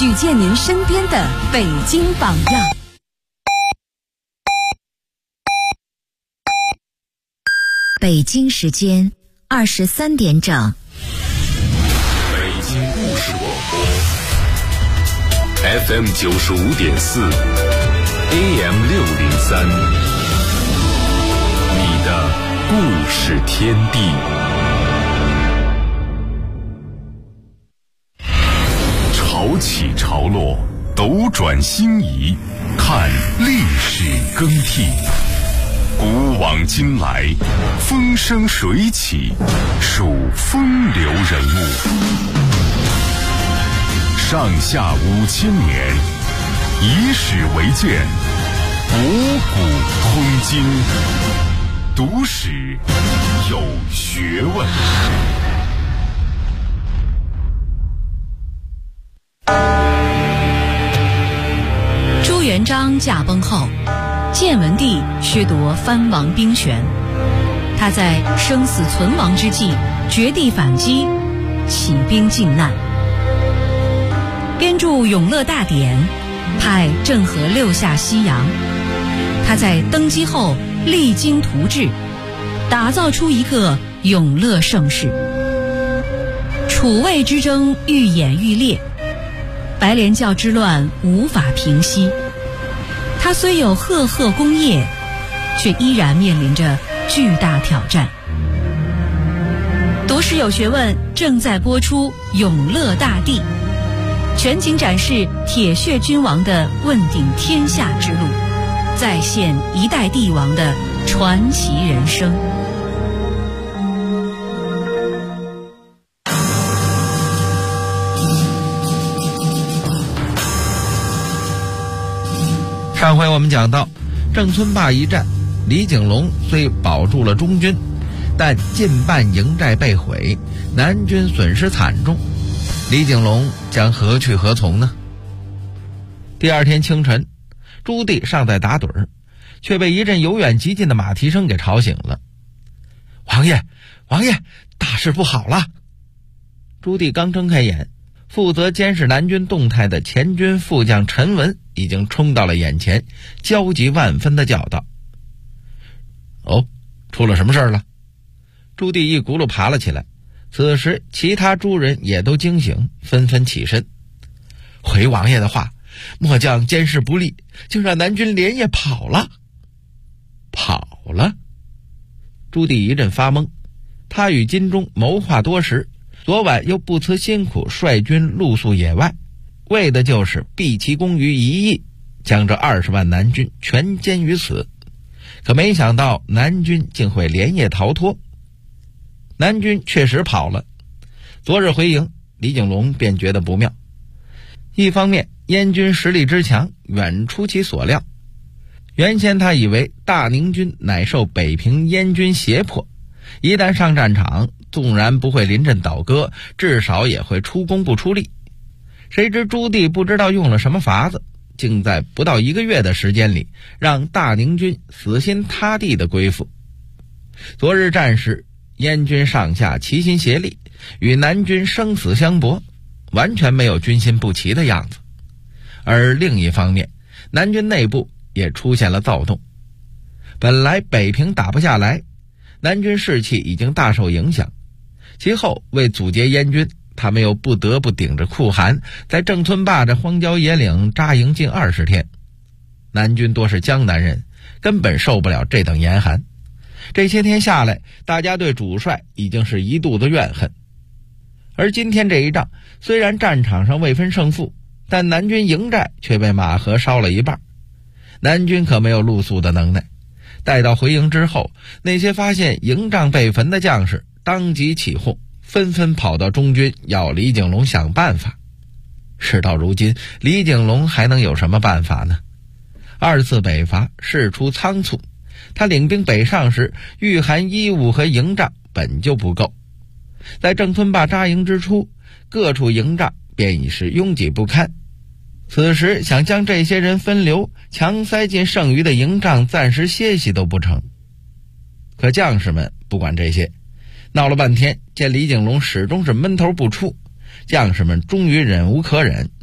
举荐您身边的北京榜样。 北京时间23点整。 北京故事广播 FM 95.4 AM 603，你的故事天地。潮起潮落，斗转星移，看历史更替。古往今来，风生水起，数风流人物。上下5000年，以史为鉴，博古通今，读史有学问。 朱元璋驾崩后，建文帝削夺藩王兵权，他在生死存亡之际绝地反击，起兵靖难，编著《永乐大典》，派郑和6下西洋。他在登基后励精图治，打造出一个永乐盛世。楚魏之争愈演愈烈，白莲教之乱无法平息。他虽有赫赫功业，却依然面临着巨大挑战。读史有学问正在播出《永乐大帝》，全景展示铁血君王的问鼎天下之路，再现一代帝王的传奇人生。 上回我们讲到，郑村坝一战，李景龙虽保住了中军，但近半营寨被毁，南军损失惨重。李景龙将何去何从呢？第二天清晨，朱棣尚在打盹儿，却被一阵由远及近的马蹄声给吵醒了。王爷，王爷，大事不好了！朱棣刚睁开眼，负责监视南军动态的前军副将陈文已经冲到了眼前，焦急万分地叫道：哦，出了什么事了？朱棣一骨碌爬了起来，此时其他诸人也都惊醒，纷纷起身。回王爷的话，末将监视不力，竟让南军连夜跑了。跑了？朱棣一阵发懵，他与金钟谋划多时，昨晚又不辞辛苦率军露宿野外，为的就是毕其功于一役，将这20万南军全歼于此。可没想到南军竟会连夜逃脱。南军确实跑了。昨日回营，李景龙便觉得不妙。一方面，燕军实力之强远出其所料。原先他以为大宁军乃受北平燕军胁迫，一旦上战场，纵然不会临阵倒戈，至少也会出工不出力。谁知朱棣不知道用了什么法子，竟在不到1个月的时间里，让大宁军死心塌地的归附。昨日战时，燕军上下齐心协力，与南军生死相搏，完全没有军心不齐的样子。而另一方面，南军内部也出现了躁动。本来北平打不下来，南军士气已经大受影响，其后为阻截燕军，他们又不得不顶着酷寒，在郑村坝这荒郊野岭扎营近20天。南军多是江南人，根本受不了这等严寒。这些天下来，大家对主帅已经是一肚子怨恨。而今天这一仗，虽然战场上未分胜负，但南军营寨却被马河烧了一半。南军可没有露宿的能耐，待到回营之后，那些发现营帐被焚的将士当即起哄，纷纷跑到中军要李景龙想办法。事到如今，李景龙还能有什么办法呢？2次北伐事出仓促，他领兵北上时，御寒衣物和营帐本就不够。在郑村坝扎营之初，各处营帐便已是拥挤不堪。此时想将这些人分流，强塞进剩余的营帐暂时歇息都不成。可将士们不管这些，闹了半天，见李景龙始终是闷头不出，将士们终于忍无可忍，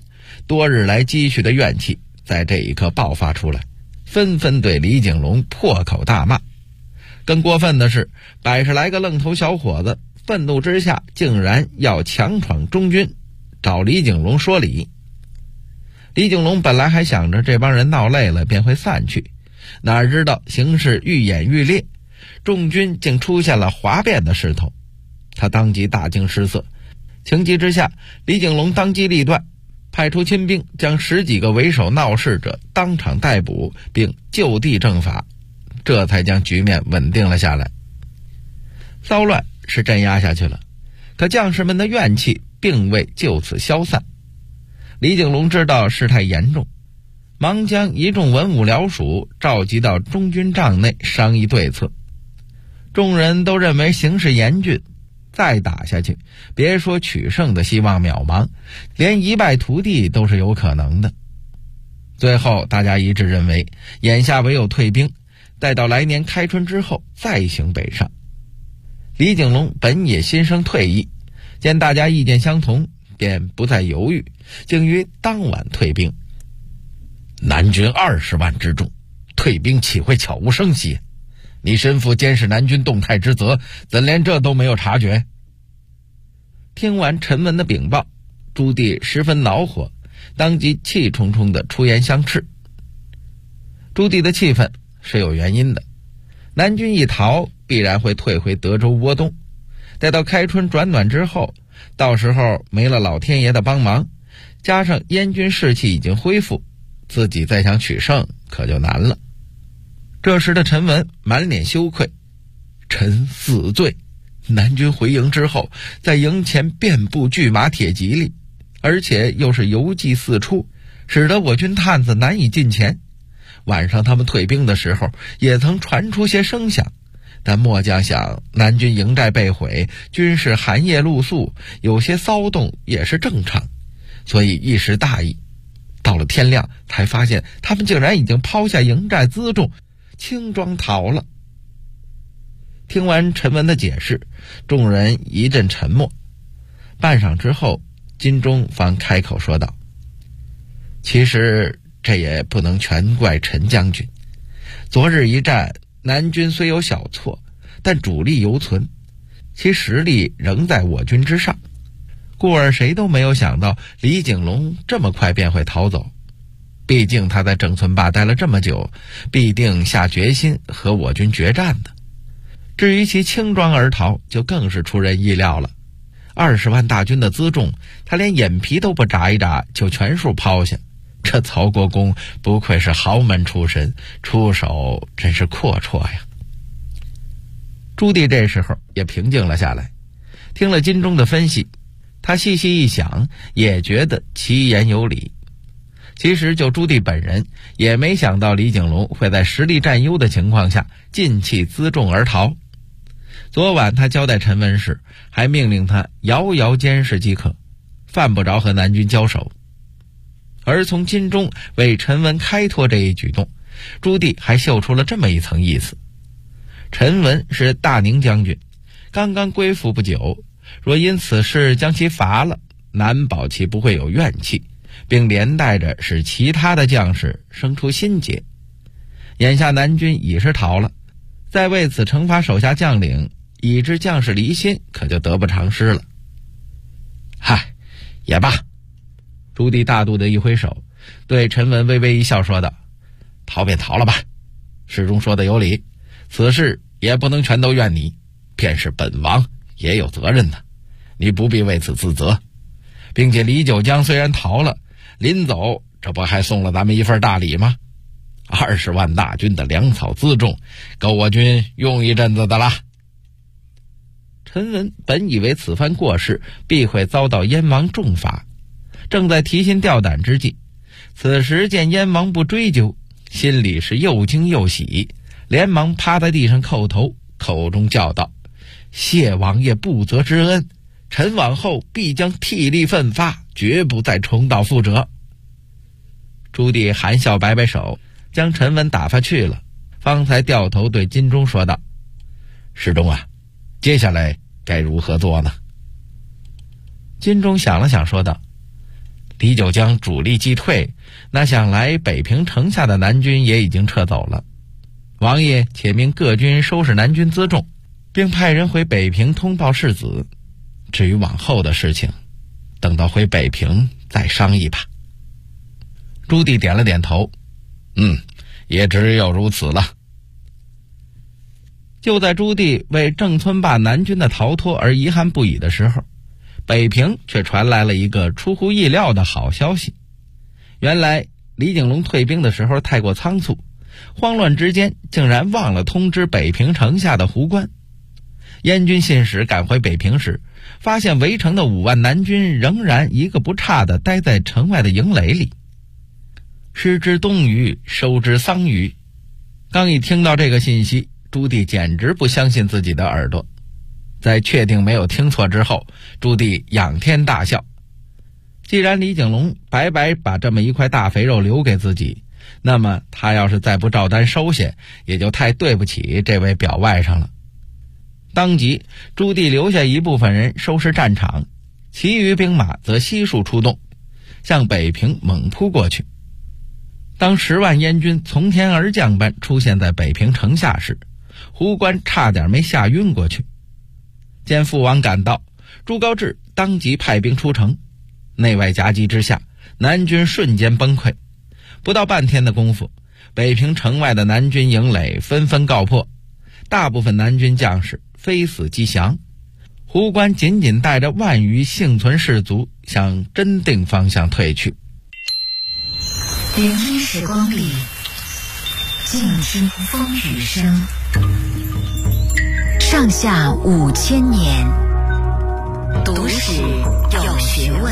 多日来积蓄的怨气在这一刻爆发出来，纷纷对李景龙破口大骂。更过分的是，100来个愣头小伙子愤怒之下竟然要强闯中军，找李景龙说理。李景龙本来还想着这帮人闹累了便会散去，哪知道形势愈演愈烈，众军竟出现了哗变的势头。他当即大惊失色，情急之下，李景龙当机立断，派出亲兵将10几个为首闹事者当场逮捕，并就地正法，这才将局面稳定了下来。骚乱是镇压下去了，可将士们的怨气并未就此消散。李景龙知道事态严重，忙将一众文武僚属召集到中军帐内商议对策。众人都认为形势严峻，再打下去，别说取胜的希望渺茫，连一败涂地都是有可能的。最后大家一致认为，眼下唯有退兵，待到来年开春之后再行北上。李景龙本也心生退意，见大家意见相同，便不再犹豫，竟于当晚退兵。南军20万之众，退兵岂会悄无声息？你身负监视南军动态之责，怎连这都没有察觉？听完陈文的禀报，朱棣十分恼火，当即气冲冲地出言相斥。朱棣的气愤是有原因的，南军一逃，必然会退回德州窝东，待到开春转暖之后，到时候没了老天爷的帮忙，加上燕军士气已经恢复，自己再想取胜可就难了。这时的陈文满脸羞愧，臣死罪。南军回营之后，在营前遍布巨马铁骑力，而且又是游击四处，使得我军探子难以进前。晚上他们退兵的时候，也曾传出些声响，但末将想南军营寨被毁，军士寒夜露宿，有些骚动也是正常，所以一时大意。到了天亮，才发现他们竟然已经抛下营寨辎重，轻装逃了。听完陈文的解释，众人一阵沉默。半晌之后，金钟方开口说道：其实这也不能全怪陈将军。昨日一战，南军虽有小挫，但主力犹存，其实力仍在我军之上，故而谁都没有想到李景龙这么快便会逃走。毕竟他在郑村坝待了这么久，必定下决心和我军决战的。至于其轻装而逃，就更是出人意料了。20万大军的辎重，他连眼皮都不眨一眨就全数抛下。这曹国公不愧是豪门出身，出手真是阔绰呀。朱棣这时候也平静了下来，听了金钟的分析，他细细一想，也觉得其言有理。其实就朱棣本人也没想到李景龙会在实力占优的情况下尽弃辎重而逃。昨晚他交代陈文时，还命令他遥遥监视即可，犯不着和南军交手。而从金钟为陈文开脱这一举动，朱棣还嗅出了这么一层意思。陈文是大宁将军，刚刚归附不久，若因此事将其罚了，难保其不会有怨气，并连带着使其他的将士生出心结。眼下南军已是逃了，再为此惩罚手下将领，以致将士离心，可就得不偿失了。嗨，也罢。朱棣大度的一挥手，对陈文微微一笑说道：逃便逃了吧，世中说的有理，此事也不能全都怨你，便是本王也有责任的，你不必为此自责。并且李九江虽然逃了，临走这不还送了咱们一份大礼吗？20万大军的粮草辎重，够我军用一阵子的啦。陈文本以为此番过失必会遭到燕王重罚，正在提心吊胆之际，此时见燕王不追究，心里是又惊又喜，连忙趴在地上叩头，口中叫道：谢王爷不责之恩，臣往后必将替力奋发，绝不再重蹈覆辙。朱棣含笑摆摆手，将陈文打发去了，方才掉头对金钟说道：世忠啊，接下来该如何做呢？金钟想了想说道： 李九江主力击退，那想来北平城下的南军也已经撤走了。王爷且命各军收拾南军辎重，并派人回北平通报世子。至于往后的事情，等到回北平再商议吧。朱棣点了点头，也只有如此了。就在朱棣为郑村坝南军的逃脱而遗憾不已的时候，北平却传来了一个出乎意料的好消息。原来李景龙退兵的时候太过仓促，慌乱之间竟然忘了通知北平城下的胡关。燕军信使赶回北平时，发现围城的5万南军仍然一个不差地待在城外的营垒里。失之东隅，收之桑榆。刚一听到这个信息，朱棣简直不相信自己的耳朵。在确定没有听错之后，朱棣仰天大笑。既然李景龙白白把这么一块大肥肉留给自己，那么他要是再不照单收下，也就太对不起这位表外甥了。当即朱棣留下一部分人收拾战场，其余兵马则悉数出动，向北平猛扑过去。当10万燕军从天而降般出现在北平城下时，胡关差点没吓晕过去。见父王赶到，朱高炽当即派兵出城，内外夹击之下，南军瞬间崩溃。不到半天的功夫，北平城外的南军营垒纷纷告破，大部分南军将士非死即降。胡关仅仅带着万余幸存士卒向真定方向退去。 灵异时光里，静听风雨声。上下5000年，读史有学问。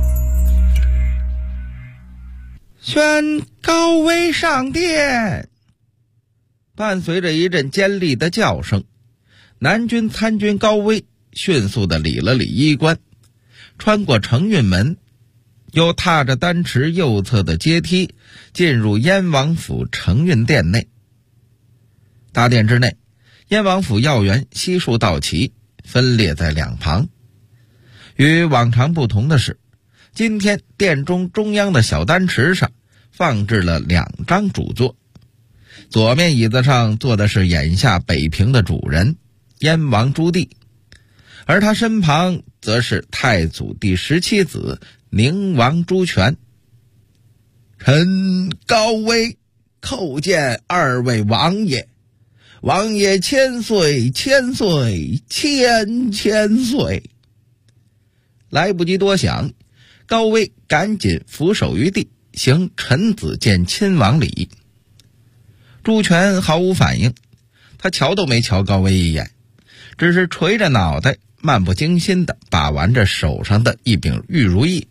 宣高威上殿。伴随着一阵尖利的叫声，南军参军高威迅速地理了理衣冠，穿过承运门，又踏着丹池右侧的阶梯进入燕王府承运殿内。大殿之内，燕王府要员悉数到齐，分列在两旁。与往常不同的是，今天殿中中央的小丹池上放置了2张主座，左面椅子上坐的是眼下北平的主人燕王朱棣，而他身旁则是太祖第17子宁王朱权。臣高威叩见2位王爷，王爷千岁千岁千千岁。来不及多想，高威赶紧俯首于地，行臣子见亲王礼。朱权毫无反应，他瞧都没瞧高威一眼，只是垂着脑袋，漫不经心地把玩着手上的一柄玉如意。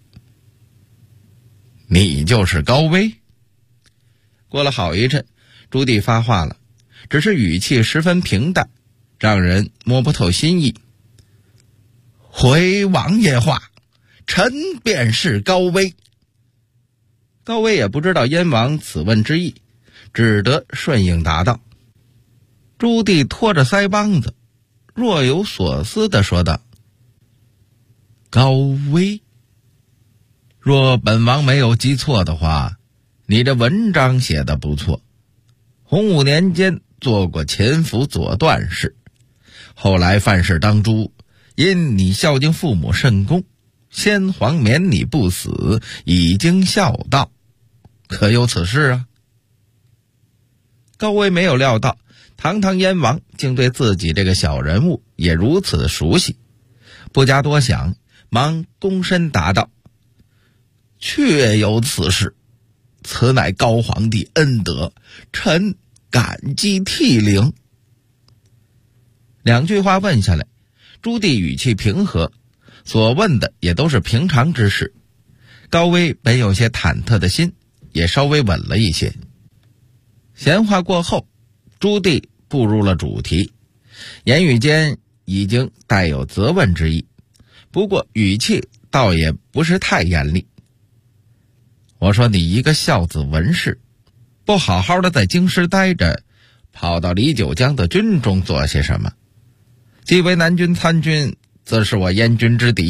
你就是高威？过了好一阵，朱棣发话了，只是语气十分平淡，让人摸不透心意。回王爷话，臣便是高威。高威也不知道燕王此问之意，只得顺应答道。朱棣拖着腮帮子，若有所思地说道：高威，若本王没有记错的话，你这文章写得不错。洪武年间做过前府左段事，后来犯事当诛，因你孝敬父母甚恭，先皇免你不死，已经孝道，可有此事啊？高威没有料到堂堂燕王竟对自己这个小人物也如此熟悉，不加多想，忙躬身答道：确有此事，此乃高皇帝恩德，臣感激涕零。2句话问下来，朱棣语气平和，所问的也都是平常之事。高威本有些忐忑的心也稍微稳了一些。闲话过后，朱棣步入了主题，言语间已经带有责问之意，不过语气倒也不是太严厉。我说你一个孝子文士，不好好的在京师待着，跑到李九江的军中做些什么？既为南军参军，则是我燕军之敌，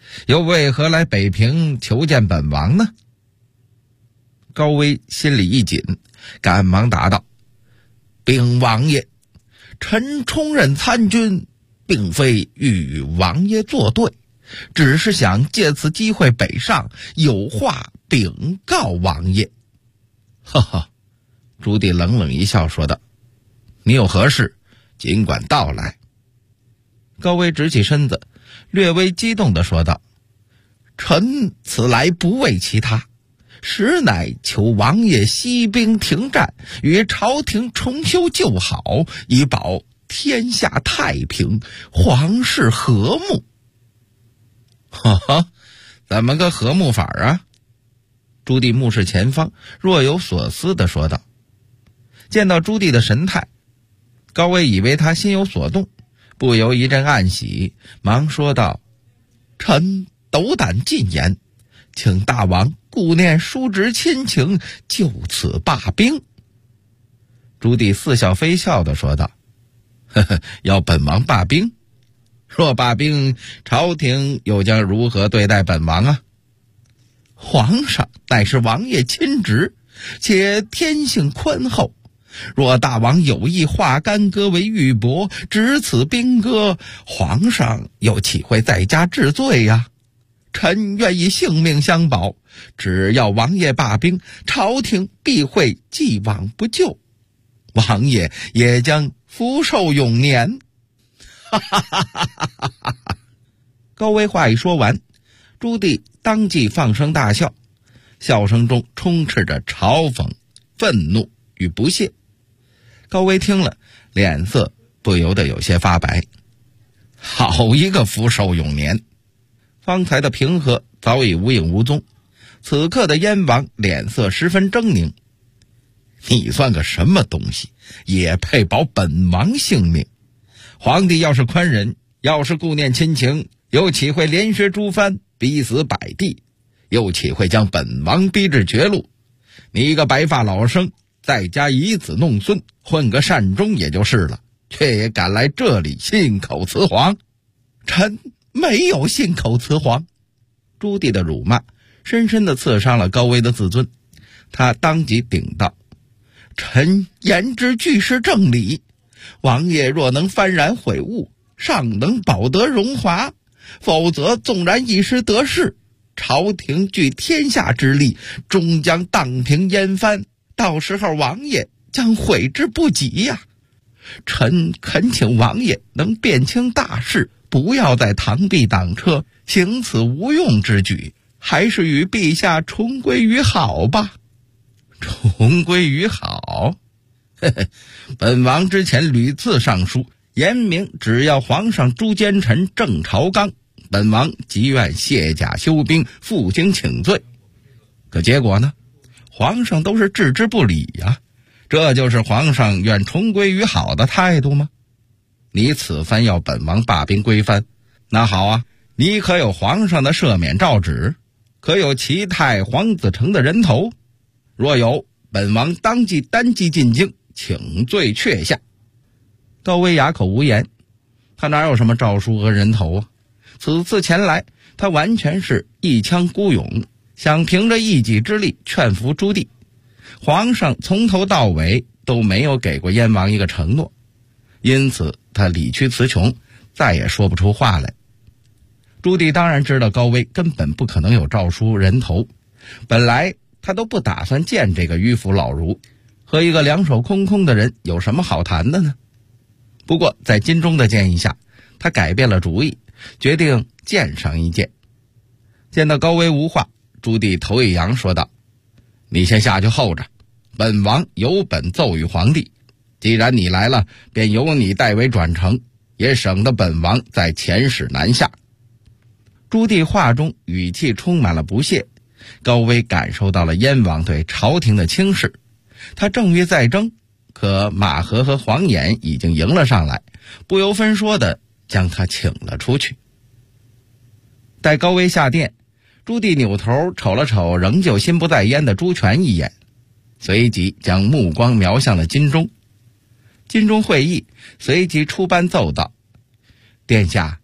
又为何来北平求见本王呢？高威心里一紧，赶忙答道：禀王爷，臣充任参军，并非与王爷作对，只是想借此机会北上，有话禀告王爷。哈哈，朱棣冷冷一笑说道：你有何事，尽管道来。高威直起身子，略微激动地说道：臣此来不为其他，实乃求王爷息兵停战，与朝廷重修旧好，以保天下太平，皇室和睦。哈哈，怎么个和睦法啊？朱棣目视前方，若有所思地说道。见到朱棣的神态，高威以为他心有所动，不由一阵暗喜，忙说道：臣斗胆进言，请大王顾念叔侄亲情，就此罢兵。朱棣似笑非笑地说道：呵呵，要本王罢兵？若罢兵，朝廷又将如何对待本王啊？皇上乃是王爷亲侄，且天性宽厚，若大王有意化干戈为玉帛，只此兵戈，皇上又岂会在家治罪呀？臣愿以性命相保，只要王爷罢兵，朝廷必会既往不咎，王爷也将福寿永年。哈哈哈哈哈哈！高威话一说完，朱棣当即放声大笑，笑声中充斥着嘲讽、愤怒与不屑。高威听了，脸色不由得有些发白。好一个福寿永年！方才的平和早已无影无踪，此刻的燕王脸色十分狰狞。你算个什么东西，也配保本王性命？皇帝要是宽仁，要是顾念亲情，又岂会连削诸藩，逼死百地？又岂会将本王逼至绝路？你一个白发老生，在家以子弄孙，混个善终也就是了，却也敢来这里信口雌黄。臣没有信口雌黄。朱棣的辱骂深深地刺伤了高威的自尊，他当即顶道：臣言之俱是正理，王爷若能幡然悔悟，尚能保得荣华，否则纵然一时得势，朝廷聚天下之力，终将荡平燕藩，到时候王爷将悔之不及呀！臣恳请王爷能辨清大事，不要再螳臂挡车，行此无用之举，还是与陛下重归于好吧。重归于好？嘿嘿，本王之前屡次上书，言明只要皇上诛奸臣正朝纲，本王即愿卸甲休兵，负荆请罪。可结果呢？皇上都是置之不理呀。这就是皇上愿重归于好的态度吗？你此番要本王罢兵归藩，那好啊，你可有皇上的赦免诏旨？可有齐泰、黄子成的人头？若有，本王当即单骑进京，请罪阙下。高威哑口无言，他哪有什么诏书和人头啊？此次前来，他完全是一腔孤勇，想凭着一己之力劝服朱棣。皇上从头到尾都没有给过燕王一个承诺，因此他理屈词穷，再也说不出话来。朱棣当然知道高威根本不可能有诏书人头，本来他都不打算见这个迂腐老儒，和一个两手空空的人有什么好谈的呢？不过在金钟的建议下，他改变了主意，决定见上一见。见到高威无话，朱棣头一扬说道：你先下去候着，本王有本奏与皇帝，既然你来了，便由你代为转呈，也省得本王再遣使南下。朱棣话中语气充满了不屑，高威感受到了燕王对朝廷的轻视。他正欲再争，可马和和黄衍已经迎了上来，不由分说的将他请了出去。待高威下殿，朱棣扭头瞅了瞅仍旧心不在焉的朱权一眼，随即将目光瞄向了金钟。金钟会议随即出班奏道：殿下，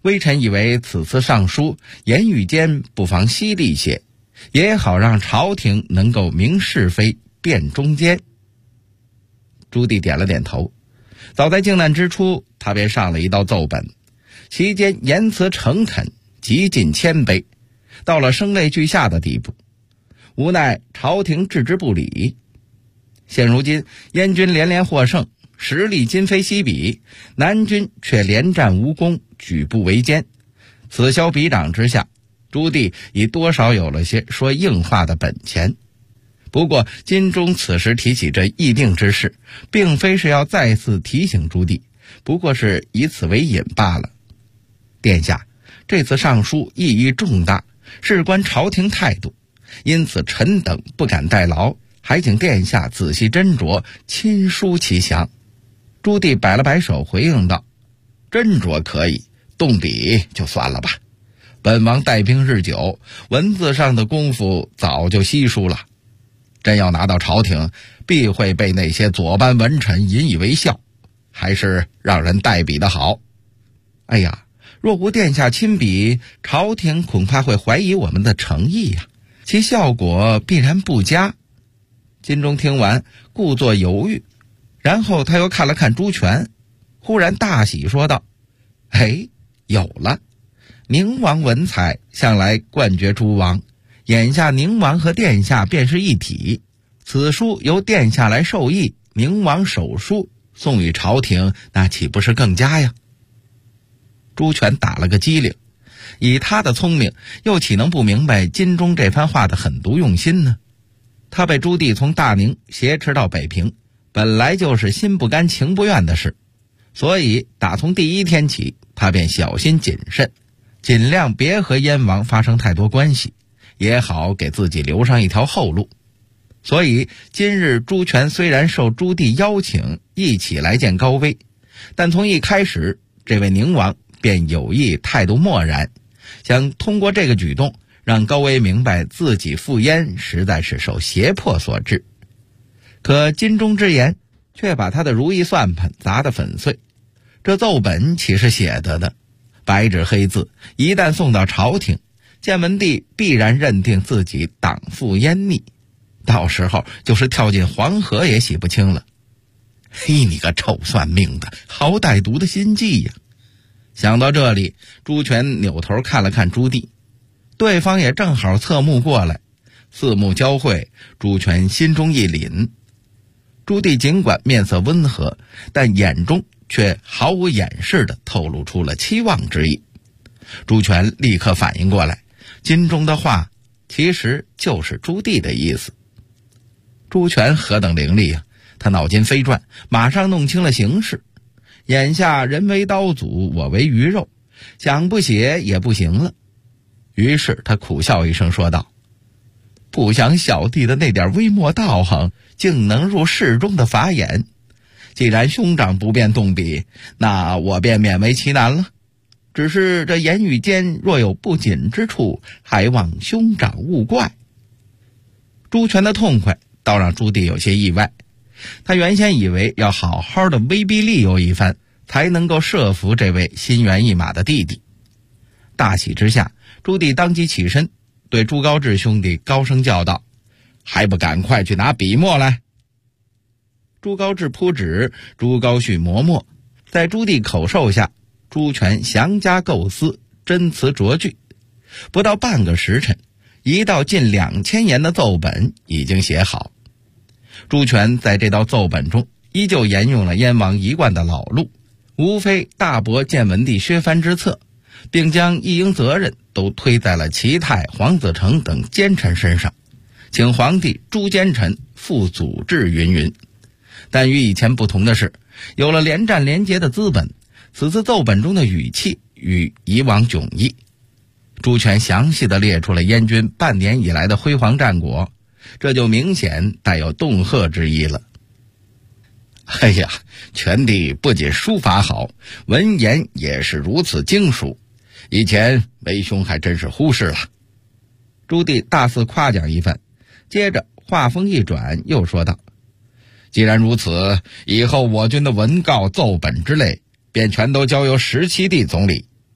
微臣以为此次上书，言语间不妨犀利些，也好让朝廷能够明是非，辨忠奸。朱棣点了点头。早在靖难之初，他便上了一道奏本，其间言辞诚恳，极尽谦卑，到了声泪俱下的地步。无奈朝廷置之不理。现如今燕军连连获胜，实力今非昔比，南军却连战无功，举步维艰。此消彼长之下，朱棣已多少有了些说硬话的本钱。不过金钟此时提起这议定之事，并非是要再次提醒朱棣，不过是以此为引罢了。殿下，这次上书意义重大，事关朝廷态度，因此臣等不敢代劳，还请殿下仔细斟酌，亲书其详。朱棣摆了摆手回应道：斟酌可以，动笔就算了吧。本王带兵日久，文字上的功夫早就稀疏了，真要拿到朝廷，必会被那些左班文臣引以为笑，还是让人代笔的好。哎呀，若无殿下亲笔，朝廷恐怕会怀疑我们的诚意呀，其效果必然不佳。金钟听完，故作犹豫，然后他又看了看朱权，忽然大喜说道：哎，有了！宁王文采向来冠绝诸王，眼下宁王和殿下便是一体，此书由殿下来授意，宁王手书送与朝廷，那岂不是更佳呀？朱权打了个机灵，以他的聪明，又岂能不明白金钟这番话的狠毒用心呢？他被朱棣从大宁挟持到北平，本来就是心不甘情不愿的事，所以打从第一天起，他便小心谨慎，尽量别和燕王发生太多关系，也好给自己留上一条后路。所以今日朱权虽然受朱棣邀请一起来见高威，但从一开始这位宁王便有意态度漠然，想通过这个举动让高威明白自己赴燕实在是受胁迫所致。可金钟之言却把他的如意算盘砸得粉碎。这奏本岂是写的，白纸黑字，一旦送到朝廷，建文帝必然认定自己党负燕逆，到时候就是跳进黄河也洗不清了。嘿，你个臭算命的，好歹毒的心计呀！想到这里，朱权扭头看了看朱棣，对方也正好侧目过来，四目交汇，朱权心中一凛。朱棣尽管面色温和，但眼中却毫无掩饰地透露出了期望之意。朱权立刻反应过来，金钟的话其实就是朱棣的意思。朱权何等伶俐啊，他脑筋飞转，马上弄清了形势。眼下人为刀俎，我为鱼肉，想不写也不行了。于是他苦笑一声说道：不想小弟的那点微末道行竟能入侍中的法眼，既然兄长不便动笔，那我便勉为其难了。只是这言语间若有不谨之处，还望兄长勿怪。朱权的痛快倒让朱棣有些意外，他原先以为要好好的威逼利诱一番，才能够说服这位心猿意马的弟弟。大喜之下，朱棣当即起身，对朱高炽兄弟高声叫道：还不赶快去拿笔墨来！朱高炽铺纸，朱高煦磨墨，在朱棣口授下，朱权详加构思，真词琢句，不到半个时辰，一道近2000言的奏本已经写好。朱权在这道奏本中依旧沿用了燕王一贯的老路，无非大驳建文帝削藩之策，并将一应责任都推在了齐泰、黄子成等奸臣身上，请皇帝诛奸臣，复祖制云云。但与以前不同的是，有了连战连捷的资本，此次奏本中的语气与以往迥异。朱权详细地列出了燕军半年以来的辉煌战果，这就明显带有恫吓之意了。哎呀，权帝不仅书法好，文言也是如此精熟，以前为兄还真是忽视了。朱棣大肆夸奖一番，接着话锋一转，又说道：既然如此，以后我军的文告奏本之类便全都交由17帝总理，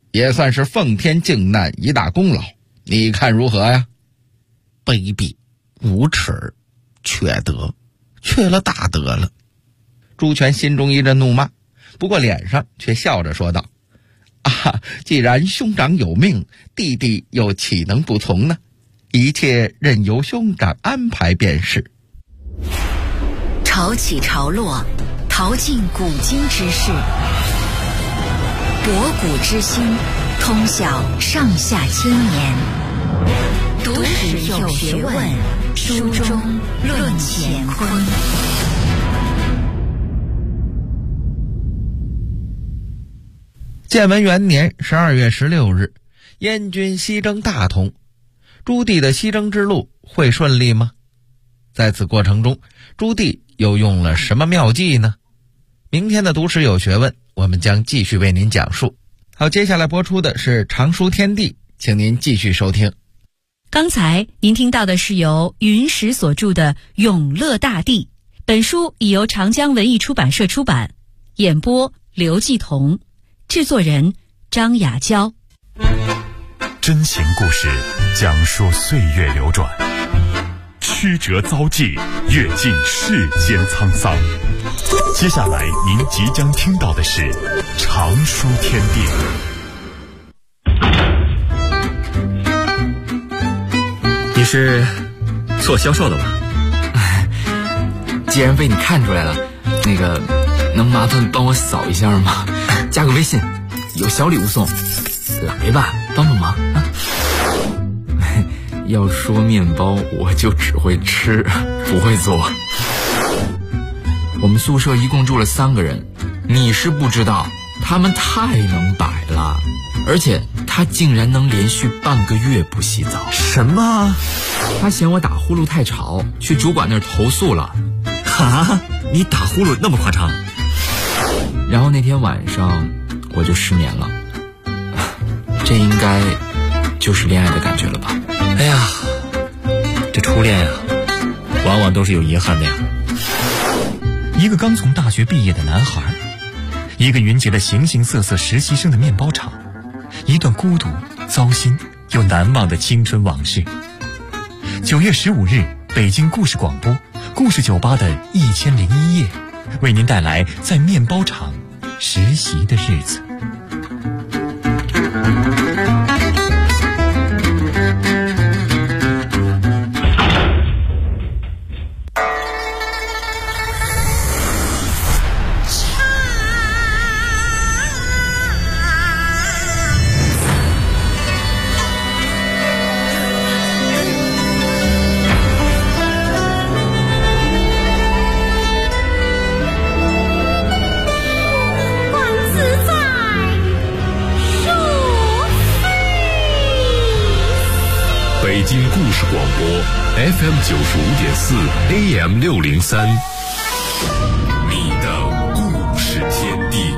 也算是奉天靖难一大功劳，你看如何呀？ 卑鄙无耻，缺德，缺了大德了。 朱权心中一阵怒骂，不过脸上却笑着说道：既然兄长有命，弟弟又岂能不从呢？一切任由兄长安排便是。 潮起潮落，淘尽古今之事，博古之心，通晓上下千年。读史有学问，书中论乾坤。 建文元年12月16日，燕军西征大同。朱棣的西征之路会顺利吗？在此过程中，朱棣又用了什么妙计呢？明天的读史有学问，我们将继续为您讲述。好，接下来播出的是常书天地，请您继续收听。 刚才您听到的是由云石所著的《永乐大帝》，本书已由长江文艺出版社出版，演播刘继彤，制作人张雅娇。 真情故事讲述岁月流转，曲折遭际，阅尽世间沧桑。接下来您即将听到的是常书天地。 你是做销售的吧？ 既然被你看出来了，能麻烦帮我扫一下吗？加个微信，有小礼物送。来吧，帮帮忙啊！要说面包，我就只会吃，不会做。我们宿舍一共住了3个人，你是不知道，他们太能摆了，而且他竟然能连续半个月不洗澡。 什么？ 他嫌我打呼噜太吵，去主管那儿投诉了。 哈？你打呼噜那么夸张？ 然后那天晚上我就失眠了。这应该就是恋爱的感觉了吧？ 哎呀，这初恋啊，往往都是有遗憾的呀。一个刚从大学毕业的男孩，一个云集了形形色色实习生的面包厂，一段孤独、糟心又难忘的青春往事。9月15日，北京故事广播故事酒吧的1001夜，为您带来在面包厂实习的日子。 北京故事广播 FM 95.4 AM 603，你的故事天地。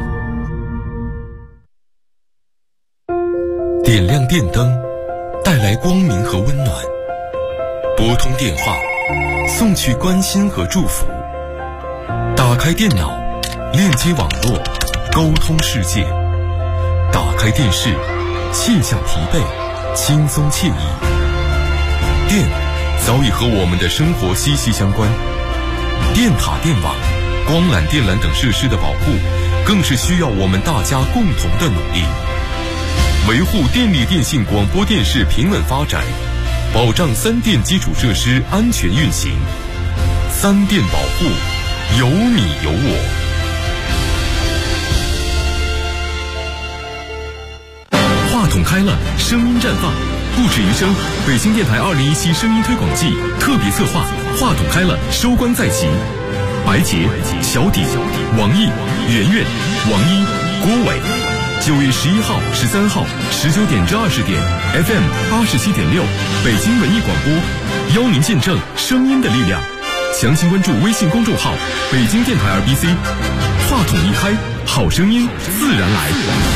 点亮电灯，带来光明和温暖；拨通电话，送去关心和祝福；打开电脑，链接网络，沟通世界；打开电视，卸下疲惫，轻松惬意。电早已和我们的生活息息相关，电塔、电网、光缆、电缆等设施的保护，更是需要我们大家共同的努力。维护电力电信广播电视平稳发展，保障3电基础设施安全运行。3电保护，有你有我。话筒开了，声音绽放，不止于声。北京电台2017声音推广季特别策划，话筒开了，收官在即。白洁、小底、王毅、圆圆、王一、郭伟。9月11号、13号19点至20点 FM 87.6北京文艺广播，邀您见证声音的力量。详情关注微信公众号北京电台 RBC。话筒一开，好声音自然来。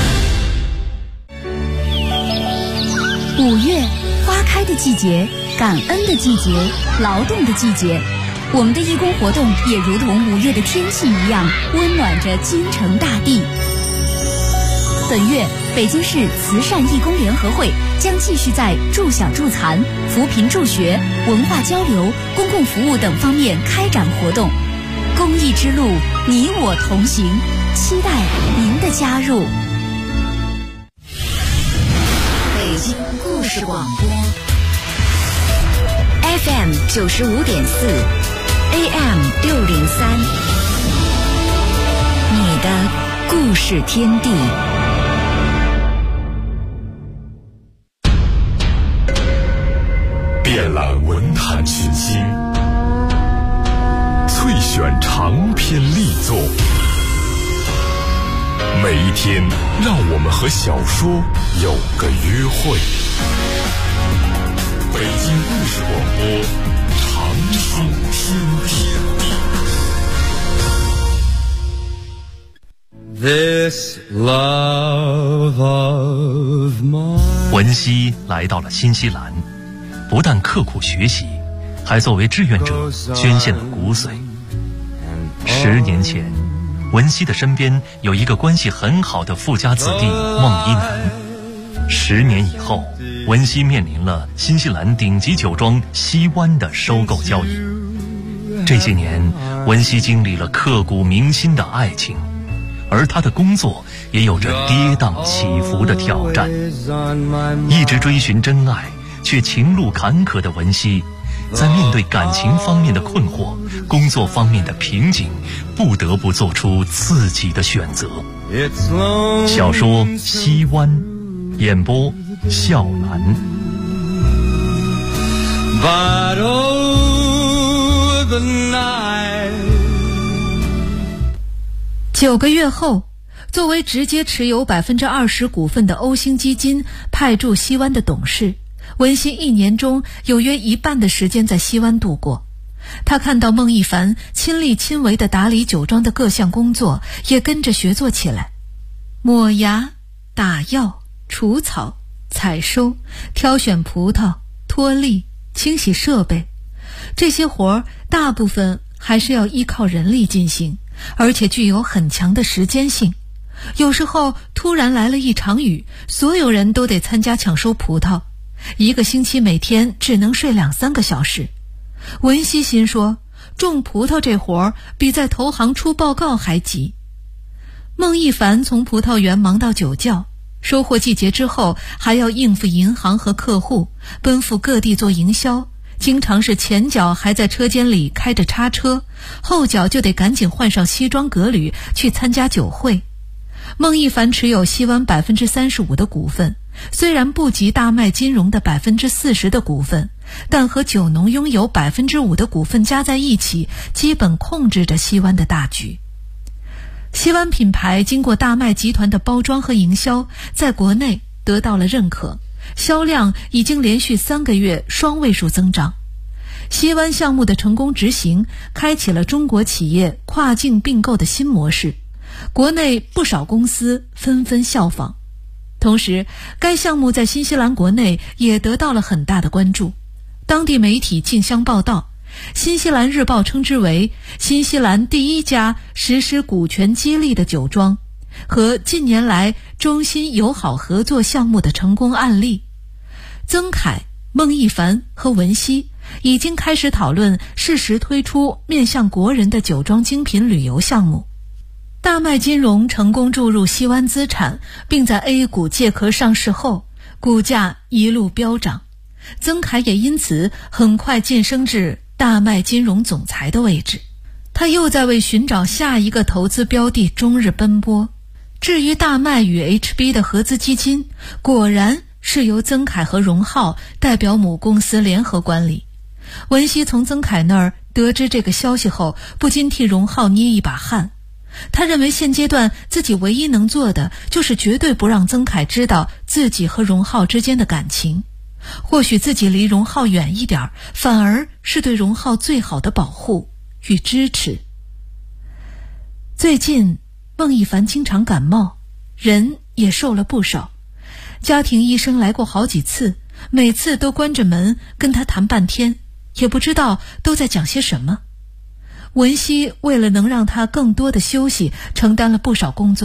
5月，花开的季节，感恩的季节，劳动的季节。我们的义工活动也如同5月的天气一样，温暖着京城大地。本月， 北京市慈善义工联合会将继续在助小助残、扶贫助学、文化交流、公共服务等方面开展活动。公益之路，你我同行，期待您的加入。 北京故事广播 FM 95.4 AM 603，你的故事天地。 遍览文坛群星，萃选长篇力作，每一天让我们和小说有个约会。北京故事广播，长长听天地。 This love of mine。 文熙来到了新西兰，不但刻苦学习，还作为志愿者捐献了骨髓。10年前，文熙的身边有一个关系很好的富家子弟孟一南。10年以后，文熙面临了新西兰顶级酒庄西湾的收购交易。这些年，文熙经历了刻骨铭心的爱情，而他的工作也有着跌宕起伏的挑战。一直追寻真爱却情路坎坷的文熙，在面对感情方面的困惑、工作方面的瓶颈，不得不做出自己的选择。小说《西湾》，演播笑兰。 But oh, the night。 9个月后，作为直接持有20%股份的欧星基金派驻西湾的董事，文熙1年中有约一半的时间在西湾度过。他看到孟一凡亲力亲为地打理酒庄的各项工作，也跟着学做起来。抹芽、打药、除草、采收、挑选葡萄、脱粒、清洗设备，这些活儿大部分还是要依靠人力进行，而且具有很强的时间性。有时候突然来了一场雨，所有人都得参加抢收葡萄，1个星期每天只能睡2-3个小时。文熙心说，种葡萄这活儿比在投行出报告还急。孟一凡从葡萄园忙到酒窖，收获季节之后还要应付银行和客户，奔赴各地做营销，经常是前脚还在车间里开着叉车，后脚就得赶紧换上西装革履去参加酒会。孟一凡持有西湾35%的股份，虽然不及大麦金融的40%的股份，但和酒农拥有5%的股份加在一起，基本控制着西湾的大局。西湾品牌经过大麦集团的包装和营销，在国内得到了认可，销量已经连续3个月双位数增长。西湾项目的成功执行，开启了中国企业跨境并购的新模式，国内不少公司纷纷效仿。同时，该项目在新西兰国内也得到了很大的关注，当地媒体竞相报道，新西兰日报称之为新西兰第1家实施股权激励的酒庄，和近年来中新友好合作项目的成功案例。曾凯、孟一凡和文熙已经开始讨论适时推出面向国人的酒庄精品旅游项目。大麦金融成功注入西湾资产，并在 A 股借壳上市后，股价一路飙涨。曾凯也因此很快晋升至大麦金融总裁的位置。他又在为寻找下一个投资标的终日奔波。至于大麦与 HB 的合资基金，果然是由曾凯和荣浩代表母公司联合管理。文熙从曾凯那儿得知这个消息后，不禁替荣浩捏一把汗。他认为现阶段自己唯一能做的就是绝对不让曾凯知道自己和荣浩之间的感情，或许自己离荣浩远一点，反而是对荣浩最好的保护与支持。最近孟一凡经常感冒，人也瘦了不少，家庭医生来过好几次，每次都关着门跟他谈半天，也不知道都在讲些什么。文熙为了能让他更多的休息，承担了不少工作。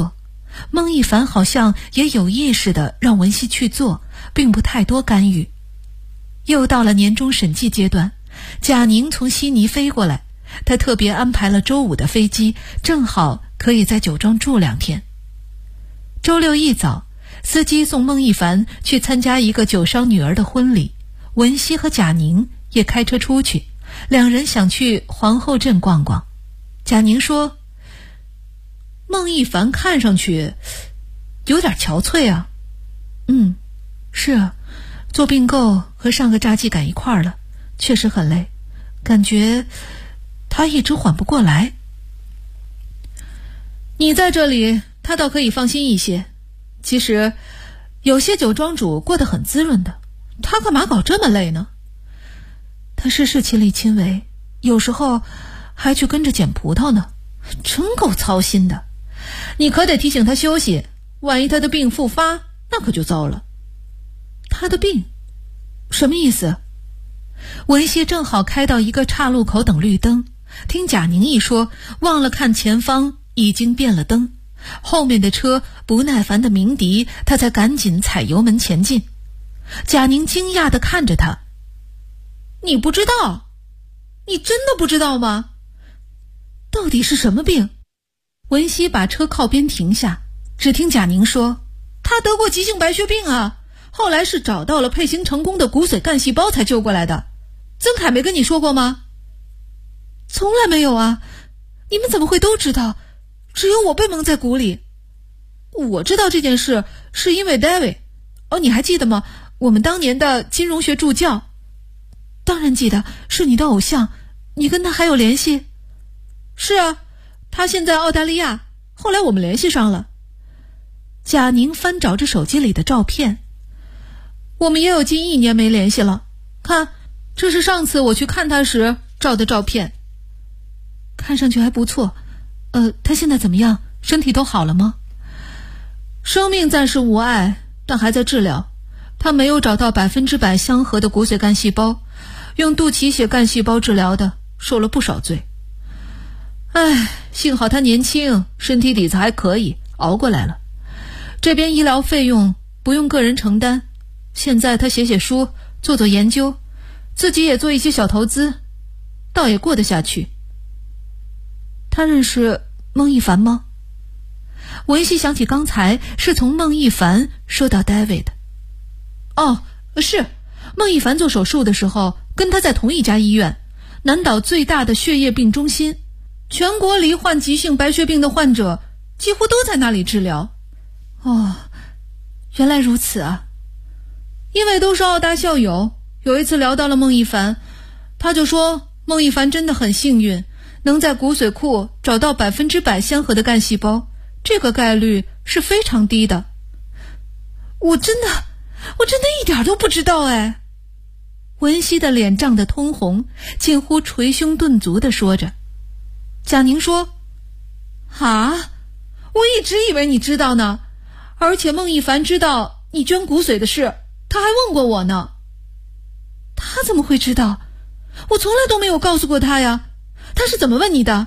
孟一凡好像也有意识地让文熙去做，并不太多干预。又到了年终审计阶段，贾宁从悉尼飞过来，他特别安排了周5的飞机，正好可以在酒庄住2天。周6一早，司机送孟一凡去参加一个酒商女儿的婚礼，文熙和贾宁也开车出去，两人想去皇后镇逛逛。贾宁说，孟一凡看上去有点憔悴啊。是啊，做并购和上个炸鸡赶一块儿了，确实很累，感觉他一直缓不过来。你在这里，他倒可以放心一些。其实有些酒庄主过得很滋润的，他干嘛搞这么累呢？他事事亲力亲为，有时候还去跟着捡葡萄呢，真够操心的。你可得提醒他休息，万一他的病复发，那可就糟了。他的病？什么意思？文熙正好开到一个岔路口等绿灯，听贾宁一说，忘了看前方已经变了灯，后面的车不耐烦的鸣笛，他才赶紧踩油门前进。贾宁惊讶地看着他，你不知道？你真的不知道吗？到底是什么病？文熙把车靠边停下，只听贾宁说，他得过急性白血病啊，后来是找到了配型成功的骨髓干细胞才救过来的。曾凯没跟你说过吗？从来没有啊，你们怎么会都知道？只有我被蒙在鼓里。我知道这件事是因为 David。 你还记得吗？我们当年的金融学助教。当然记得，是你的偶像。你跟他还有联系？是啊，他现在澳大利亚，后来我们联系上了。贾宁翻找着手机里的照片，我们也有近1年没联系了。看，这是上次我去看他时照的照片。看上去还不错。他现在怎么样？身体都好了吗？生命暂时无碍，但还在治疗。他没有找到100%相合的骨髓干细胞，用肚脐血干细胞治疗的，受了不少罪。幸好他年轻，身体底子还可以，熬过来了。这边医疗费用不用个人承担，现在他写写书，做做研究，自己也做一些小投资，倒也过得下去。他认识孟一凡吗？文熙想起刚才是从孟一凡说到 David。 是，孟一凡做手术的时候跟他在同一家医院，南岛最大的血液病中心，全国罹患急性白血病的患者几乎都在那里治疗。原来如此啊。因为都是澳大校友，有一次聊到了孟一凡，他就说孟一凡真的很幸运，能在骨髓库找到100%相合的干细胞，这个概率是非常低的。我真的一点都不知道哎。文熙的脸涨得通红，近乎捶胸顿足地说着。贾宁说，我一直以为你知道呢，而且孟一凡知道你捐骨髓的事，他还问过我呢。他怎么会知道？我从来都没有告诉过他呀。他是怎么问你的？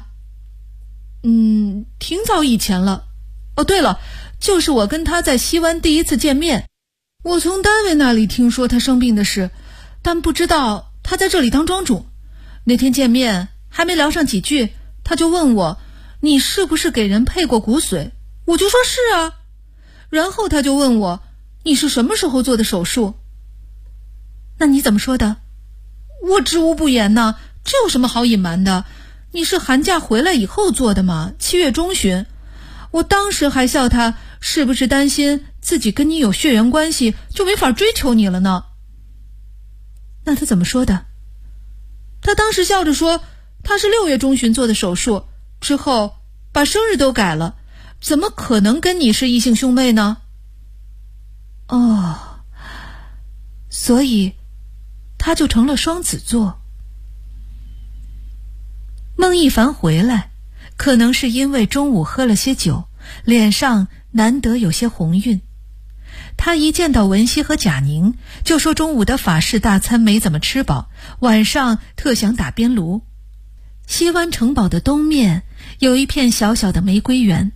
挺早以前了。对了，就是我跟他在西湾第一次见面，我从单位那里听说他生病的事，但不知道他在这里当庄主。那天见面还没聊上几句，他就问我，你是不是给人配过骨髓？我就说是啊。然后他就问我，你是什么时候做的手术？那你怎么说的？我知无不言呢，这有什么好隐瞒的？你是寒假回来以后做的吗？7月中旬。我当时还笑他是不是担心自己跟你有血缘关系，就没法追求你了呢。那他怎么说的？他当时笑着说，他是6月中旬做的手术，之后把生日都改了，怎么可能跟你是异性兄妹呢？所以他就成了双子座。孟一凡回来，可能是因为中午喝了些酒，脸上难得有些红晕。他一见到文熙和贾宁，就说中午的法式大餐没怎么吃饱，晚上特想打边炉。西湾城堡的东面有一片小小的玫瑰园，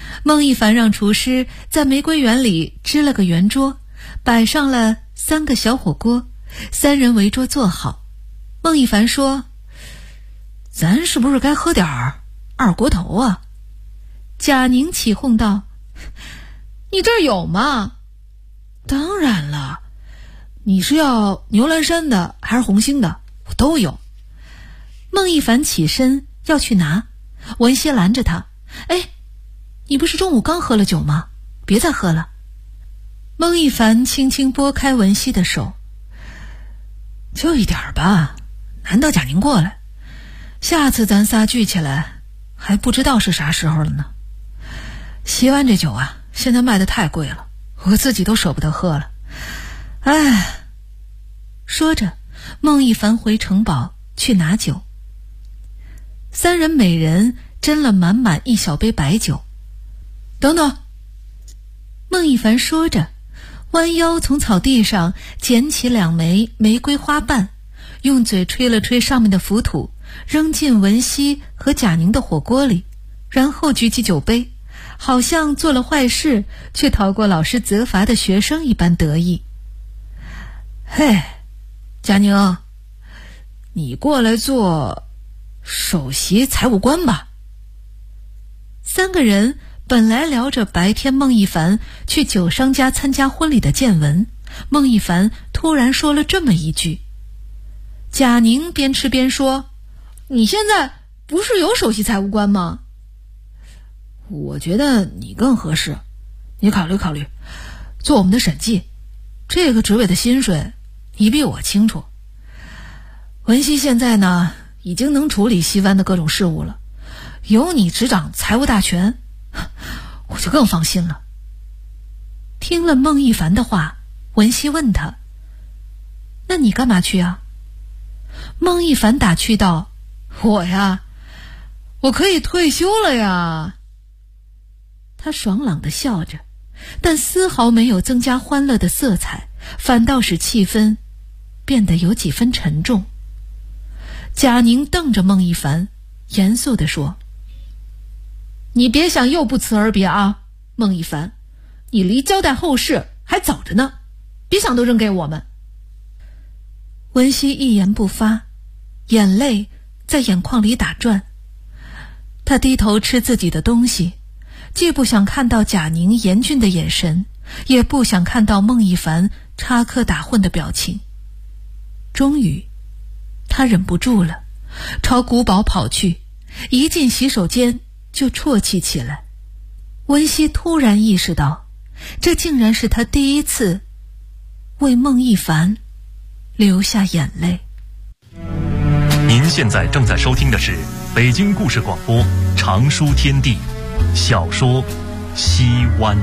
孟一凡让厨师在玫瑰园里支了个圆桌，摆上了3个小火锅，3人围桌坐好。孟一凡说：“咱是不是该喝点二锅头啊？”贾宁起哄道：“你这儿有吗？”“当然了，你是要牛栏山的还是红星的？我都有。”孟一凡起身要去拿，文熙拦着他：“哎，你不是中午刚喝了酒吗？别再喝了。”孟一凡轻轻拨开文熙的手：“就一点吧，难得贾宁过来，下次咱仨聚起来还不知道是啥时候了呢。西湾这酒啊，现在卖得太贵了，我自己都舍不得喝了。哎。”说着，孟一凡回城堡去拿酒。3人每人斟了满满1小杯白酒。“等等！”孟一凡说着，弯腰从草地上捡起2枚玫瑰花瓣，用嘴吹了吹上面的浮土，扔进文熙和贾宁的火锅里，然后举起酒杯，好像做了坏事却逃过老师责罚的学生一般得意。“嘿，贾宁，你过来做首席财务官吧。”3个人本来聊着白天孟一凡去酒商家参加婚礼的见闻，孟一凡突然说了这么一句。贾宁边吃边说：“你现在不是有首席财务官吗？我觉得你更合适，你考虑考虑，做我们的审计，这个职位的薪水你比我清楚。文熙现在呢，已经能处理西湾的各种事务了，有你执掌财务大权，我就更放心了。”听了孟一凡的话，文熙问他：“那你干嘛去啊？”孟一凡打趣道：“我呀，我可以退休了呀。”他爽朗地笑着，但丝毫没有增加欢乐的色彩，反倒使气氛变得有几分沉重。贾宁瞪着孟一凡，严肃地说：“你别想又不辞而别啊，孟一凡，你离交代后事还早着呢，别想都扔给我们。”文熙一言不发，眼泪在眼眶里打转。他低头吃自己的东西，既不想看到贾宁严峻的眼神，也不想看到孟一凡插科打诨的表情。终于他忍不住了，朝古堡跑去，一进洗手间就啜泣起来。文熙突然意识到，这竟然是他第一次为孟一凡流下眼泪。 您现在正在收听的是北京故事广播长书天地小说《西湾》。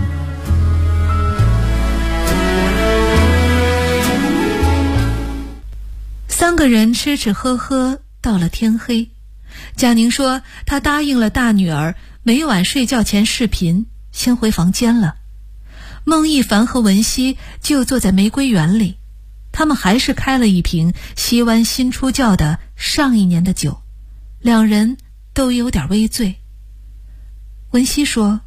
3个人吃吃喝喝到了天黑。贾宁说他答应了大女儿每晚睡觉前视频，先回房间了。孟一凡和文熙就坐在玫瑰园里，他们还是开了一瓶西湾新出窖的上一年的酒，2人都有点微醉。文熙说：“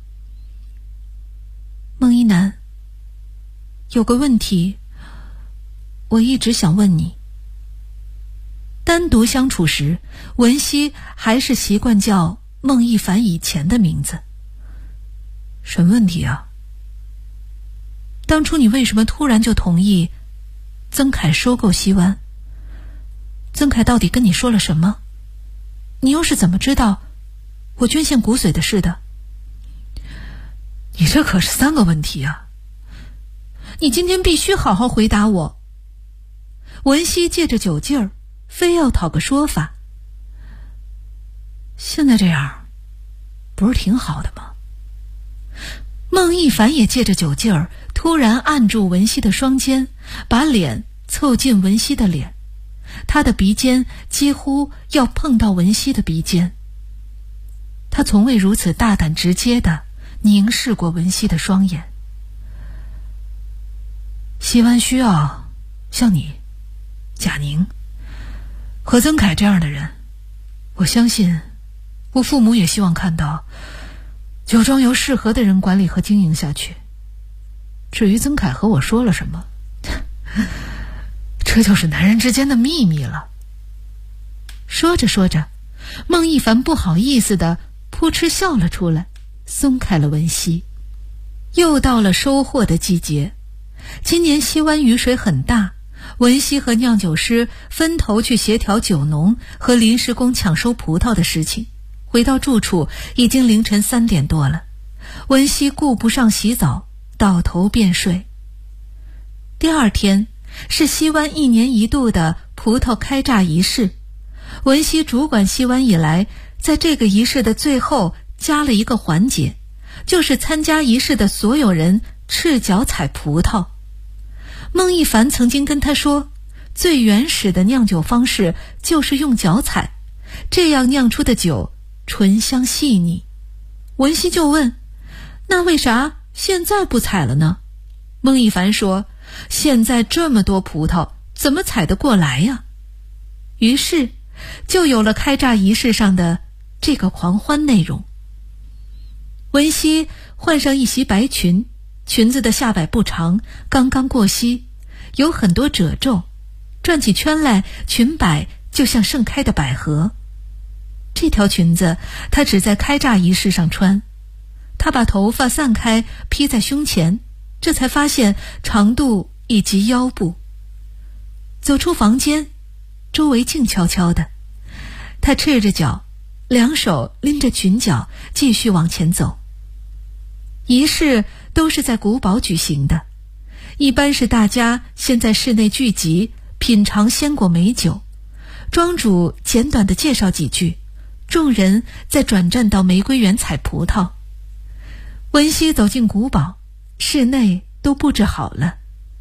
孟一楠，有个问题我一直想问你。”单独相处时，文熙还是习惯叫孟一凡以前的名字。“什么问题啊？”“当初你为什么突然就同意曾凯收购西湾？曾凯到底跟你说了什么？你又是怎么知道我捐献骨髓的事的？”“你这可是3个问题啊！你今天必须好好回答我。”文熙借着酒劲儿非要讨个说法。“现在这样不是挺好的吗？”孟一凡也借着酒劲儿突然按住文熙的双肩，把脸凑近文熙的脸，他的鼻尖几乎要碰到文熙的鼻尖。他从未如此大胆直接地凝视过文熙的双眼。“西湾需要像你、贾宁和曾凯这样的人，我相信我父母也希望看到酒庄由适合的人管理和经营下去。至于曾凯和我说了什么，这就是男人之间的秘密了。说着说着，孟一凡不好意思地扑哧笑了出来，松开了文熙。又到了收获的季节，今年西湾雨水很大，文熙和酿酒师分头去协调酒农和临时工抢收葡萄的事情。回到住处已经凌晨3点多了，文熙顾不上洗澡，倒头便睡。第二天是西湾1年1度的葡萄开榨仪式，文熙主管西湾以来，在这个仪式的最后加了一个环节，就是参加仪式的所有人赤脚采葡萄。孟一凡曾经跟他说，最原始的酿酒方式就是用脚采，这样酿出的酒醇香细腻。文熙就问，那为啥现在不采了呢？孟一凡说，现在这么多葡萄，怎么采得过来呀？于是就有了开榨仪式上的这个狂欢内容。文熙换上一袭白裙，裙子的下摆不长，刚刚过膝，有很多褶皱，转起圈来，裙摆就像盛开的百合。这条裙子她只在开榨仪式上穿，她把头发散开披在胸前，这才发现长度以及腰部。走出房间，周围静悄悄的，她赤着脚，两手拎着裙角，继续往前走。仪式都是在古堡举行的，一般是大家先在室内聚集，品尝鲜果美酒，庄主简短地介绍几句，众人再转战到玫瑰园采葡萄。文熙走进古堡，室内都布置好了，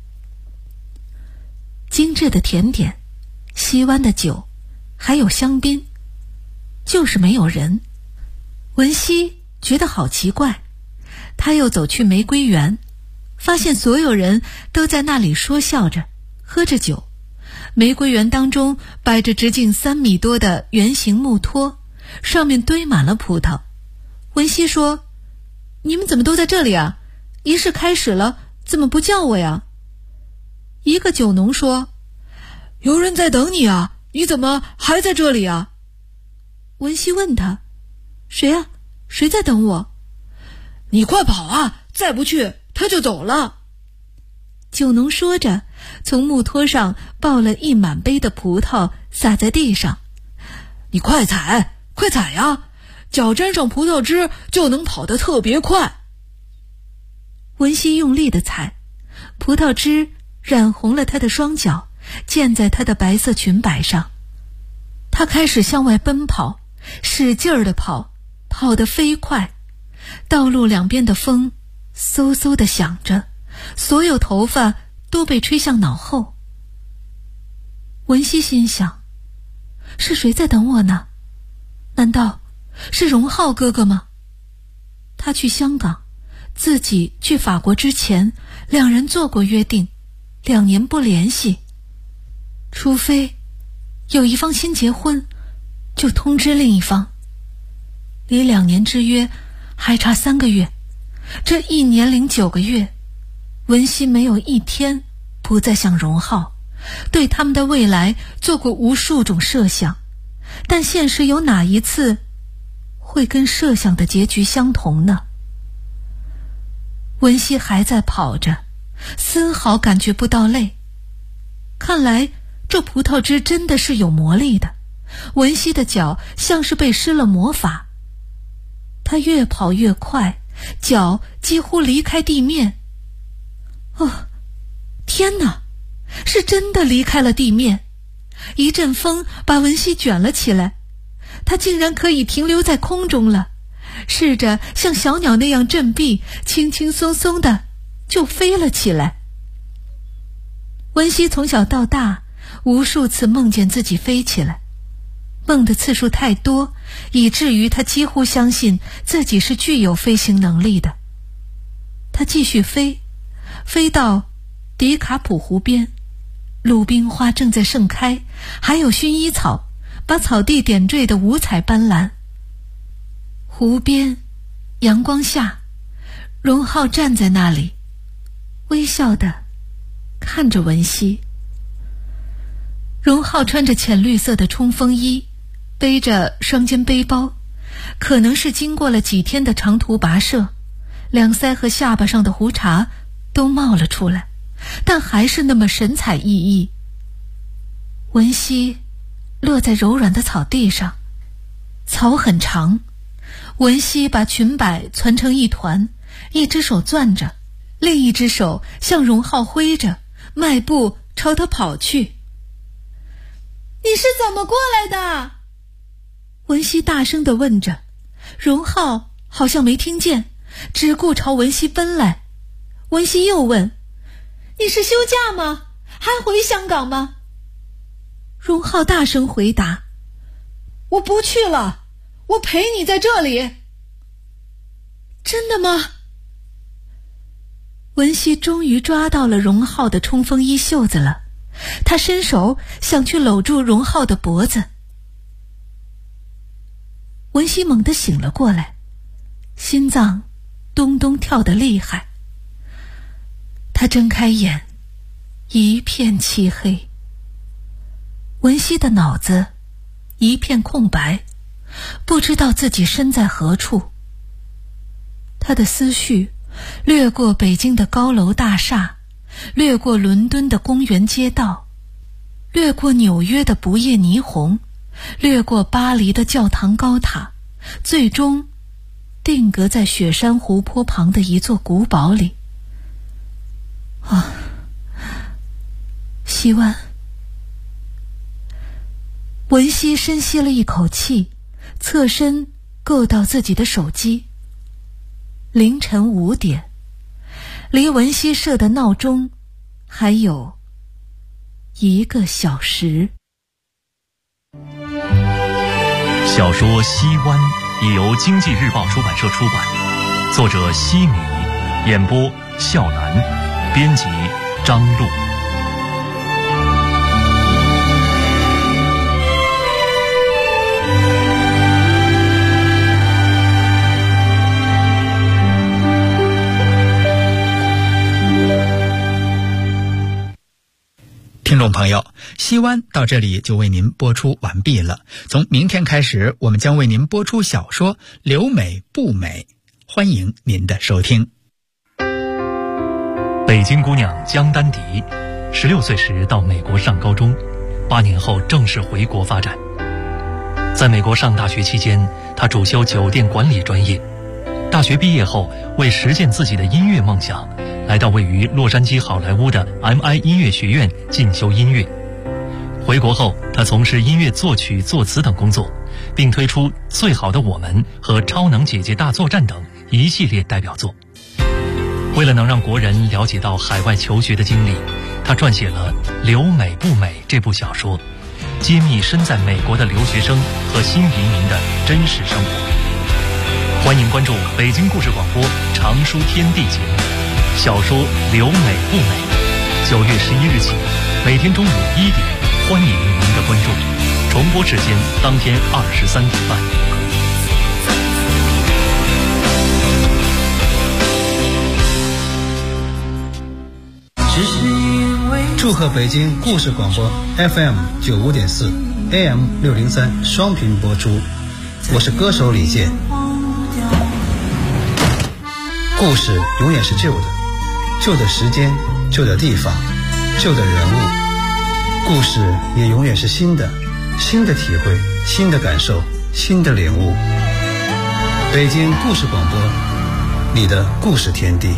精致的甜点，西湾的酒，还有香槟，就是没有人。文熙觉得好奇怪，他又走去玫瑰园，发现所有人都在那里说笑着，喝着酒。玫瑰园当中摆着直径3米多的圆形木托，上面堆满了葡萄。文熙说，你们怎么都在这里啊？仪式开始了，怎么不叫我呀？一个酒农说，有人在等你啊，你怎么还在这里啊？文熙问他，谁啊？谁在等我？你快跑啊，再不去他就走了。酒农说着，从木托上抱了一满杯的葡萄撒在地上。你快采，快采呀，脚沾上葡萄汁就能跑得特别快。文熙用力地采，葡萄汁染红了他的双脚，溅在他的白色裙摆上。他开始向外奔跑，使劲儿地跑，跑得飞快。道路两边的风嗖嗖地响着，所有头发都被吹向脑后。文熙心想，是谁在等我呢？难道是荣浩哥哥吗？他去香港，自己去法国之前，两人做过约定，2年不联系。除非有一方先结婚，就通知另一方。离2年之约还差3个月，这1年09个月，文熙没有一天不再想荣浩，对他们的未来做过无数种设想，但现实有哪一次会跟设想的结局相同呢？文熙还在跑着，丝毫感觉不到累。看来这葡萄汁真的是有魔力的，文熙的脚像是被施了魔法。他越跑越快，脚几乎离开地面。哦，天哪，是真的离开了地面。一阵风把文熙卷了起来，他竟然可以停留在空中了，试着像小鸟那样振臂，轻轻松松的就飞了起来。文熙从小到大无数次梦见自己飞起来，梦的次数太多，以至于他几乎相信自己是具有飞行能力的。他继续飞，飞到迪卡普湖边，鲁冰花正在盛开，还有薰衣草，把草地点缀得五彩斑斓。湖边阳光下，荣浩站在那里，微笑地看着文熙。荣浩穿着浅绿色的冲锋衣，背着双肩背包，可能是经过了几天的长途跋涉，两腮和下巴上的胡茬都冒了出来，但还是那么神采奕奕。文熙落在柔软的草地上，草很长，文熙把裙摆攒成一团，一只手攥着，另一只手向荣浩挥着，迈步朝他跑去。你是怎么过来的？文熙大声地问着，荣浩好像没听见，只顾朝文熙奔来。文熙又问，你是休假吗？还回香港吗？荣浩大声回答，我不去了，我陪你在这里。真的吗？文熙终于抓到了荣浩的冲锋衣袖子了，他伸手想去搂住荣浩的脖子。文熙猛地醒了过来，心脏咚咚跳得厉害。他睁开眼，一片漆黑。文熙的脑子一片空白，不知道自己身在何处。他的思绪掠过北京的高楼大厦，掠过伦敦的公园街道，掠过纽约的不夜霓虹，掠过巴黎的教堂高塔，最终定格在雪山湖泊旁的一座古堡里。希湾。文熙深吸了一口气，侧身够到自己的手机。凌晨5点，离文熙设的闹钟还有1个小时。 小说《西湾》已由经济日报出版社出版，作者西米，演播笑兰，编辑张璐。 听众朋友，西湾到这里就为您播出完毕了。从明天开始，我们将为您播出小说《留美不美》，欢迎您的收听。 北京姑娘江丹迪，16岁时到美国上高中，8年后正式回国发展。在美国上大学期间，她主修酒店管理专业。大学毕业后，为实现自己的音乐梦想，来到位于洛杉矶好莱坞的 MI 音乐学院进修音乐。回国后，他从事音乐作曲、作词等工作，并推出《最好的我们》和《超能姐姐大作战》等一系列代表作。为了能让国人了解到海外求学的经历，他撰写了《留美不美》这部小说，揭秘身在美国的留学生和新移民的真实生活。欢迎关注北京故事广播常书天地节目小说《留美不美》，9月11日起，每天中午1点，欢迎您的关注。重播时间当天23点半。 祝贺北京故事广播 FM 95.4 AM 603双频播出，我是歌手李健。故事永远是旧的，旧的时间，旧的地方，旧的人物。故事也永远是新的，新的体会，新的感受，新的领悟。北京故事广播，你的故事天地。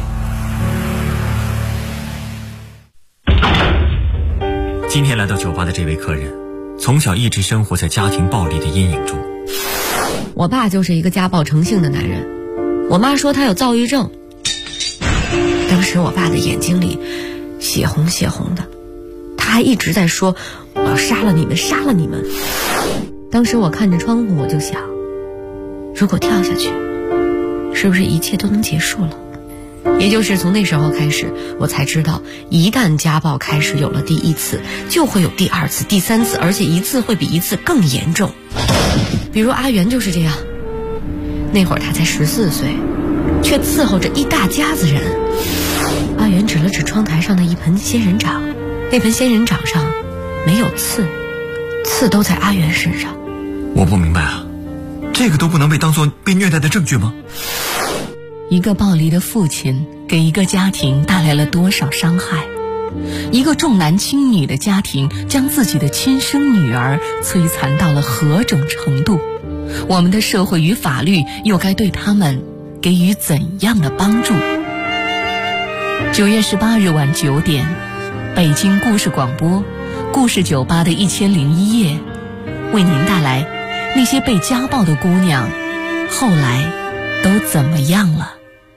今天来到酒吧的这位客人，从小一直生活在家庭暴力的阴影中。 我爸就是一个家暴成性的男人，我妈说他有躁郁症。当时我爸的眼睛里血红血红的，他还一直在说我要杀了你们，杀了你们。当时我看着窗户，我就想，如果跳下去，是不是一切都能结束了？也就是从那时候开始，我才知道，一旦家暴开始有了第1次，就会有第2次、第3次，而且一次会比一次更严重。比如阿元就是这样， 那会儿他才14岁，却伺候着一大家子人。阿元指了指窗台上的一盆仙人掌，那盆仙人掌上没有刺，刺都在阿元身上。 我不明白啊，这个都不能被当作被虐待的证据吗？ 一个暴力的父亲给一个家庭带来了多少伤害？一个重男轻女的家庭将自己的亲生女儿摧残到了何种程度？我们的社会与法律又该对他们给予怎样的帮助？9月18日晚9点，北京故事广播故事酒吧的1001夜，为您带来那些被家暴的姑娘后来都怎么样了。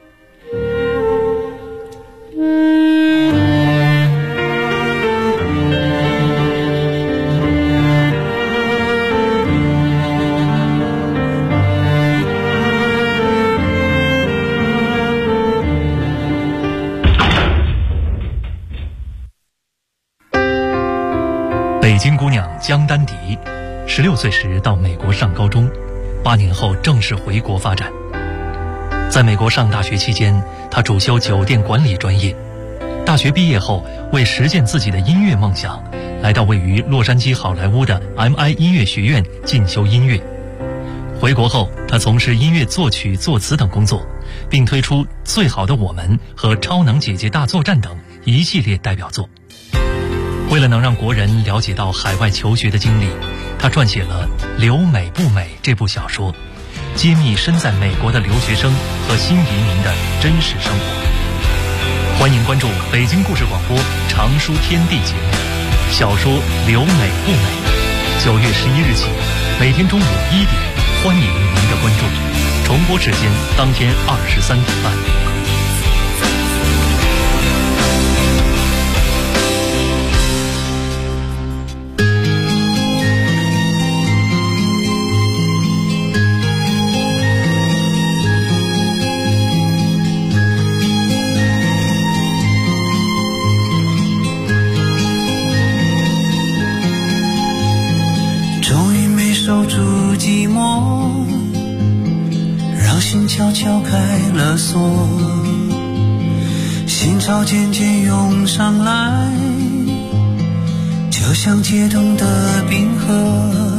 北京姑娘江丹迪，16岁时到美国上高中，8年后正式回国发展。在美国上大学期间，她主修酒店管理专业。大学毕业后，为实现自己的音乐梦想，来到位于洛杉矶好莱坞的 MI 音乐学院进修音乐。回国后，她从事音乐作曲、作词等工作，并推出《最好的我们》和《超能姐姐大作战》等一系列代表作。为了能让国人了解到海外求学的经历，他撰写了《留美不美》这部小说，揭秘身在美国的留学生和新移民的真实生活。欢迎关注北京故事广播常书天地节目小说《留美不美》，9月11日起，每天中午1点，欢迎您的关注。重播时间当天23点半。 守住寂寞，让心悄悄开了锁，心潮渐渐涌上来，就像解冻的冰河。